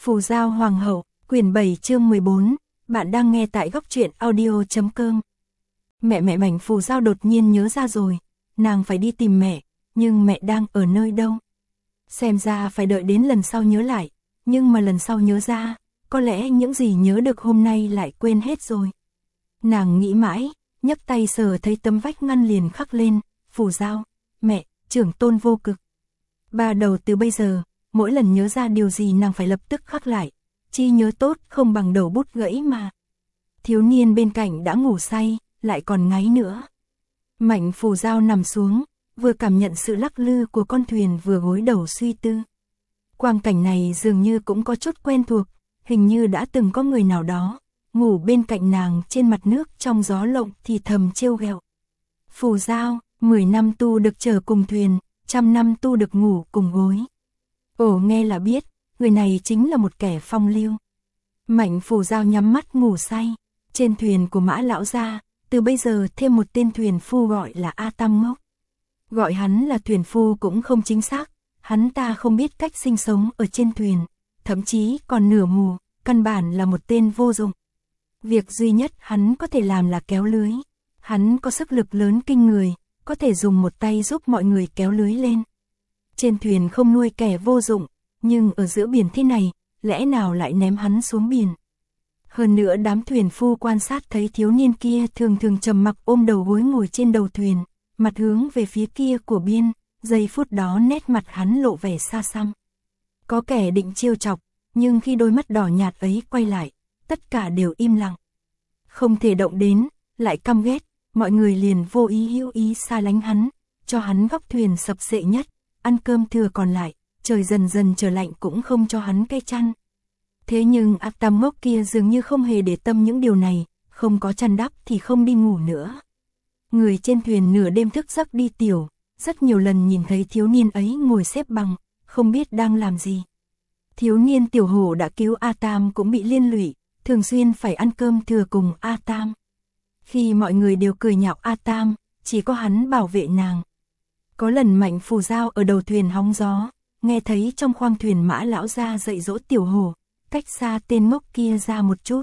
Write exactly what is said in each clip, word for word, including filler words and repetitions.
Phù Giao Hoàng hậu, quyển bảy chương mười bốn, bạn đang nghe tại góc truyện audio chấm com. Mẹ mẹ Mảnh Phù Giao đột nhiên nhớ ra rồi, nàng phải đi tìm mẹ, nhưng mẹ đang ở nơi đâu? Xem ra phải đợi đến lần sau nhớ lại, nhưng mà lần sau nhớ ra, có lẽ những gì nhớ được hôm nay lại quên hết rồi. Nàng nghĩ mãi, nhấc tay sờ thấy tấm vách ngăn liền khắc lên, Phù Giao, mẹ, trưởng tôn vô cực. Ba đầu từ bây giờ, mỗi lần nhớ ra điều gì nàng phải lập tức khắc lại, chi nhớ tốt không bằng đầu bút gãy mà. Thiếu niên bên cạnh đã ngủ say, lại còn ngáy nữa. Mảnh Phù Giao nằm xuống, vừa cảm nhận sự lắc lư của con thuyền vừa gối đầu suy tư. Quang cảnh này dường như cũng có chút quen thuộc, hình như đã từng có người nào đó ngủ bên cạnh nàng trên mặt nước trong gió lộng thì thầm trêu ghẹo. Phù Giao, mười năm tu được chở cùng thuyền, trăm năm tu được ngủ cùng gối. Ồ, nghe là biết, người này chính là một kẻ phong lưu. Mảnh Phù Giao nhắm mắt ngủ say, trên thuyền của Mã lão gia, từ bây giờ thêm một tên thuyền phu gọi là A Tam Ngốc. Gọi hắn là thuyền phu cũng không chính xác, hắn ta không biết cách sinh sống ở trên thuyền, thậm chí còn nửa mù, căn bản là một tên vô dụng. Việc duy nhất hắn có thể làm là kéo lưới. Hắn có sức lực lớn kinh người, có thể dùng một tay giúp mọi người kéo lưới lên. Trên thuyền không nuôi kẻ vô dụng, nhưng ở giữa biển thế này, lẽ nào lại ném hắn xuống biển? Hơn nữa đám thuyền phu quan sát thấy thiếu niên kia thường thường trầm mặc ôm đầu gối ngồi trên đầu thuyền, mặt hướng về phía kia của biên, giây phút đó nét mặt hắn lộ vẻ xa xăm. Có kẻ định trêu chọc, nhưng khi đôi mắt đỏ nhạt ấy quay lại, tất cả đều im lặng. Không thể động đến, lại căm ghét, mọi người liền vô ý hữu ý xa lánh hắn, cho hắn góc thuyền sập sệ nhất, ăn cơm thừa còn lại, trời dần dần trở lạnh cũng không cho hắn cây chăn. Thế nhưng A Tam Ngốc kia dường như không hề để tâm những điều này, không có chăn đắp thì không đi ngủ nữa. Người trên thuyền nửa đêm thức giấc đi tiểu, rất nhiều lần nhìn thấy thiếu niên ấy ngồi xếp bằng, không biết đang làm gì. Thiếu niên tiểu hổ đã cứu A Tam cũng bị liên lụy, thường xuyên phải ăn cơm thừa cùng A Tam. Khi mọi người đều cười nhạo A Tam, chỉ có hắn bảo vệ nàng. Có lần Mảnh Phù Giao ở đầu thuyền hóng gió, nghe thấy trong khoang thuyền Mã lão gia dạy dỗ tiểu hổ, cách xa tên ngốc kia ra một chút.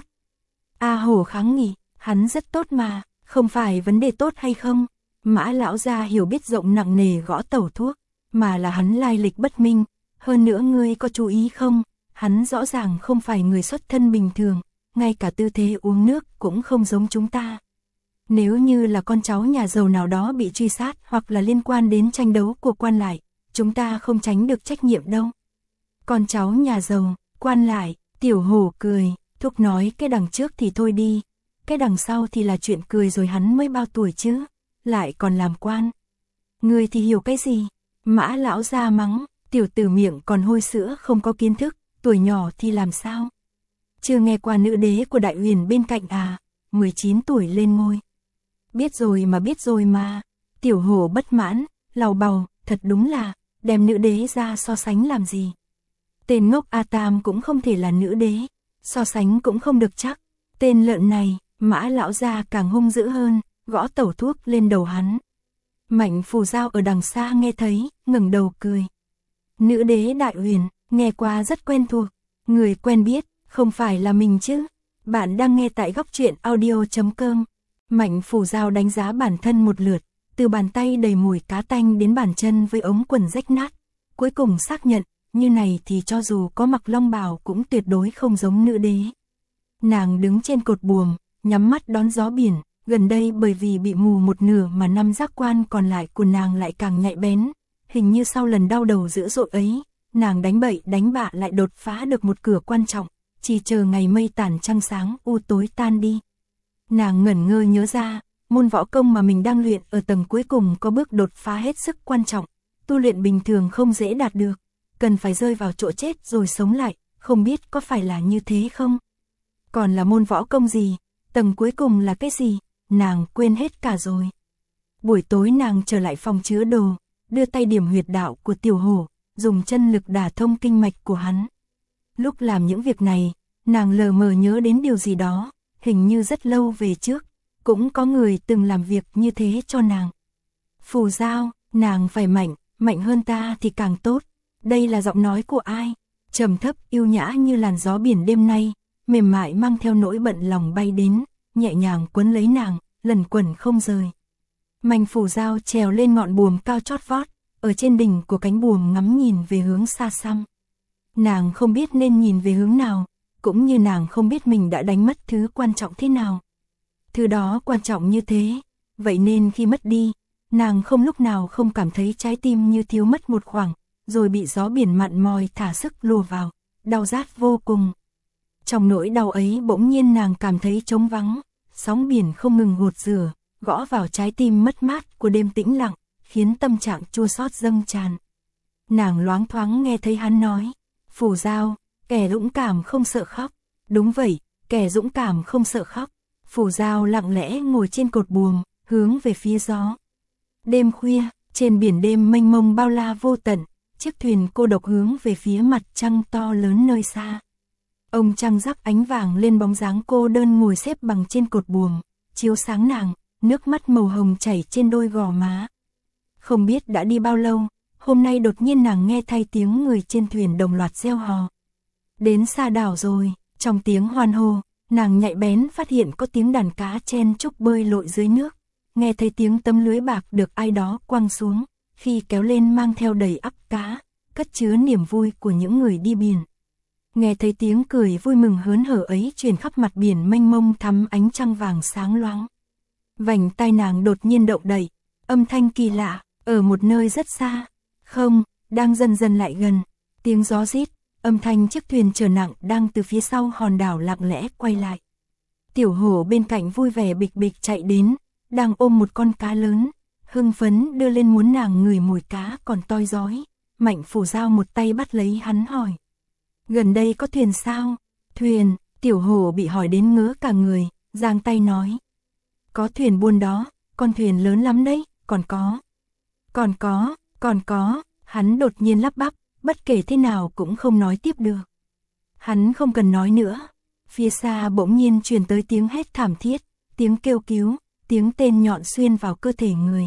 A hổ kháng nghị, hắn rất tốt mà, không phải vấn đề tốt hay không. Mã lão gia hiểu biết rộng nặng nề gõ tẩu thuốc, mà là hắn lai lịch bất minh. Hơn nữa ngươi có chú ý không, hắn rõ ràng không phải người xuất thân bình thường, ngay cả tư thế uống nước cũng không giống chúng ta. Nếu như là con cháu nhà giàu nào đó bị truy sát hoặc là liên quan đến tranh đấu của quan lại, chúng ta không tránh được trách nhiệm đâu. Con cháu nhà giàu, quan lại, tiểu hổ cười, thúc nói cái đằng trước thì thôi đi, cái đằng sau thì là chuyện cười rồi, hắn mới bao tuổi chứ, lại còn làm quan. Ngươi thì hiểu cái gì? Mã lão gia mắng, tiểu tử miệng còn hôi sữa không có kiến thức, tuổi nhỏ thì làm sao? Chưa nghe qua nữ đế của Đại Huyền bên cạnh à, mười chín tuổi lên ngôi. Biết rồi mà biết rồi mà, tiểu hổ bất mãn, lầu bầu, thật đúng là, đem nữ đế ra so sánh làm gì. Tên ngốc A Tam cũng không thể là nữ đế, so sánh cũng không được chắc. Tên lợn này, Mã lão gia càng hung dữ hơn, gõ tẩu thuốc lên đầu hắn. Mảnh Phù Giao ở đằng xa nghe thấy, ngẩng đầu cười. Nữ đế Đại Huyền, nghe qua rất quen thuộc, người quen biết, không phải là mình chứ. Bạn đang nghe tại góc truyện audio chấm com. Mảnh Phù Giao đánh giá bản thân một lượt, từ bàn tay đầy mùi cá tanh đến bàn chân với ống quần rách nát. Cuối cùng xác nhận, như này thì cho dù có mặc long bào cũng tuyệt đối không giống nữ đế. Nàng đứng trên cột buồm, nhắm mắt đón gió biển, gần đây bởi vì bị mù một nửa mà năm giác quan còn lại của nàng lại càng nhạy bén. Hình như sau lần đau đầu dữ dội ấy, nàng đánh bậy đánh bạ lại đột phá được một cửa quan trọng, chỉ chờ ngày mây tàn trăng sáng u tối tan đi. Nàng ngẩn ngơ nhớ ra, môn võ công mà mình đang luyện ở tầng cuối cùng có bước đột phá hết sức quan trọng, tu luyện bình thường không dễ đạt được, cần phải rơi vào chỗ chết rồi sống lại, không biết có phải là như thế không? Còn là môn võ công gì? Tầng cuối cùng là cái gì? Nàng quên hết cả rồi. Buổi tối nàng trở lại phòng chứa đồ, đưa tay điểm huyệt đạo của tiểu hổ, dùng chân lực đả thông kinh mạch của hắn. Lúc làm những việc này, nàng lờ mờ nhớ đến điều gì đó, hình như rất lâu về trước, cũng có người từng làm việc như thế cho nàng. Phù Giao, nàng phải mạnh, mạnh hơn ta thì càng tốt. Đây là giọng nói của ai? trầm thấp yêu nhã như làn gió biển đêm nay, mềm mại mang theo nỗi bận lòng bay đến, nhẹ nhàng quấn lấy nàng, lần quẩn không rời. Mạnh Phù Giao trèo lên ngọn buồm cao chót vót, ở trên đỉnh của cánh buồm ngắm nhìn về hướng xa xăm. Nàng không biết nên nhìn về hướng nào, cũng như nàng không biết mình đã đánh mất thứ quan trọng thế nào. Thứ đó quan trọng như thế, vậy nên khi mất đi, nàng không lúc nào không cảm thấy trái tim như thiếu mất một khoảng, rồi bị gió biển mặn mòi thả sức lùa vào, đau rát vô cùng. Trong nỗi đau ấy bỗng nhiên nàng cảm thấy trống vắng, sóng biển không ngừng gột rửa, gõ vào trái tim mất mát của đêm tĩnh lặng, khiến tâm trạng chua xót dâng tràn. Nàng loáng thoáng nghe thấy hắn nói, Phù Giao, kẻ dũng cảm không sợ khóc. Đúng vậy, kẻ dũng cảm không sợ khóc. Phù Giao lặng lẽ ngồi trên cột buồm, hướng về phía gió. Đêm khuya, trên biển đêm mênh mông bao la vô tận, chiếc thuyền cô độc hướng về phía mặt trăng to lớn nơi xa. Ông trăng rắc ánh vàng lên bóng dáng cô đơn ngồi xếp bằng trên cột buồm, chiếu sáng nàng, nước mắt màu hồng chảy trên đôi gò má. Không biết đã đi bao lâu, hôm nay đột nhiên nàng nghe thay tiếng người trên thuyền đồng loạt reo hò. Đến xa đảo rồi, trong tiếng hoan hô, nàng nhạy bén phát hiện có tiếng đàn cá chen chúc bơi lội dưới nước, nghe thấy tiếng tấm lưới bạc được ai đó quăng xuống, khi kéo lên mang theo đầy ắp cá, cất chứa niềm vui của những người đi biển. Nghe thấy tiếng cười vui mừng hớn hở ấy truyền khắp mặt biển mênh mông thắm ánh trăng vàng sáng loáng. Vành tai nàng đột nhiên động đậy, âm thanh kỳ lạ, ở một nơi rất xa, không, đang dần dần lại gần, tiếng gió rít, âm thanh chiếc thuyền chở nặng đang từ phía sau hòn đảo lặng lẽ quay lại. Tiểu Hổ bên cạnh vui vẻ bịch bịch chạy đến, đang ôm một con cá lớn, hưng phấn đưa lên muốn nàng ngửi mùi cá còn toi rói. Mạnh Phù Giao một tay bắt lấy hắn hỏi, gần đây có thuyền sao? Thuyền, Tiểu Hổ bị hỏi đến ngớ cả người, giang tay nói, có thuyền buôn đó, con thuyền lớn lắm đấy, còn có, còn có, còn có, hắn đột nhiên lắp bắp, bất kể thế nào cũng không nói tiếp được. Hắn không cần nói nữa, phía xa bỗng nhiên truyền tới tiếng hét thảm thiết, tiếng kêu cứu, tiếng tên nhọn xuyên vào cơ thể người.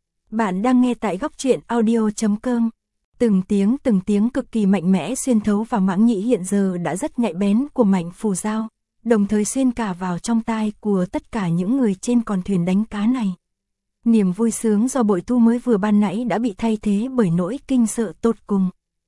Bạn đang nghe tại góc truyện audio chấm com. Từng tiếng từng tiếng cực kỳ mạnh mẽ xuyên thấu vào mãng nhĩ hiện giờ đã rất nhạy bén của Mạnh Phù Giao, đồng thời xuyên cả vào trong tai của tất cả những người trên con thuyền đánh cá này. Niềm vui sướng do bội thu mới vừa ban nãy đã bị thay thế bởi nỗi kinh sợ tột cùng.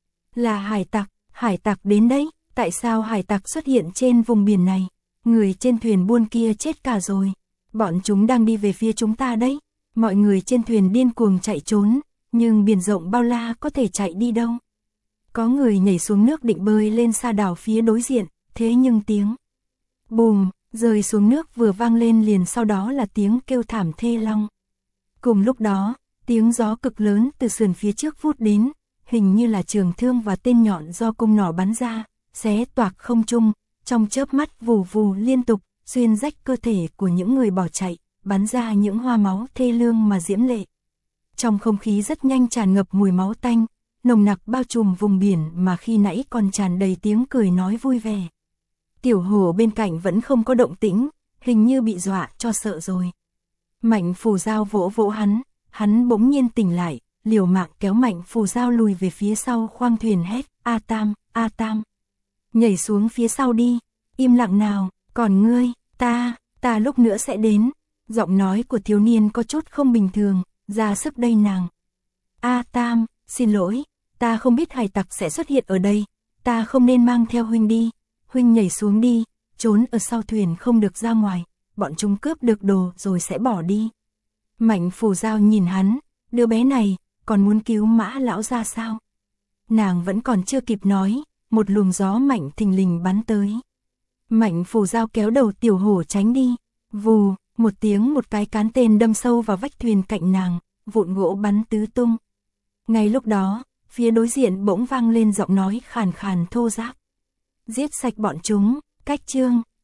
Là hải tặc, hải tặc đến đấy, tại sao hải tặc xuất hiện trên vùng biển này? Người trên thuyền buôn kia chết cả rồi, bọn chúng đang đi về phía chúng ta đấy. Mọi người trên thuyền điên cuồng chạy trốn, nhưng biển rộng bao la có thể chạy đi đâu. Có người nhảy xuống nước định bơi lên xa đảo phía đối diện, thế nhưng tiếng bùm rơi xuống nước vừa vang lên liền sau đó là tiếng kêu thảm thê long. Cùng lúc đó, tiếng gió cực lớn từ sườn phía trước vút đến, hình như là trường thương và tên nhọn do cung nỏ bắn ra, xé toạc không trung, trong chớp mắt vù vù liên tục, xuyên rách cơ thể của những người bỏ chạy, bắn ra những hoa máu thê lương mà diễm lệ. Trong không khí rất nhanh tràn ngập mùi máu tanh, nồng nặc bao trùm vùng biển mà khi nãy còn tràn đầy tiếng cười nói vui vẻ. Tiểu Hổ bên cạnh vẫn không có động tĩnh, hình như bị dọa cho sợ rồi. Mạnh Phù Giao vỗ vỗ hắn, hắn bỗng nhiên tỉnh lại, liều mạng kéo Mạnh Phù Giao lùi về phía sau khoang thuyền hét, A Tam, A Tam. Nhảy xuống phía sau đi, im lặng nào, còn ngươi, ta, ta lúc nữa sẽ đến. Giọng nói của thiếu niên có chút không bình thường, ra sức đây nàng. A Tam, xin lỗi, ta không biết hải tặc sẽ xuất hiện ở đây, ta không nên mang theo huynh đi, huynh nhảy xuống đi, trốn ở sau thuyền không được ra ngoài, bọn chúng cướp được đồ rồi sẽ bỏ đi. Mạnh Phù Giao nhìn hắn, đứa bé này, còn muốn cứu Mã lão ra sao? Nàng vẫn còn chưa kịp nói, một luồng gió mạnh thình lình bắn tới. Mạnh Phù Giao kéo đầu Tiểu Hổ tránh đi, vù, một tiếng một cái cán tên đâm sâu vào vách thuyền cạnh nàng, vụn gỗ bắn tứ tung. Ngay lúc đó, phía đối diện bỗng vang lên giọng nói khàn khàn thô ráp. Giết sạch bọn chúng, cách chương.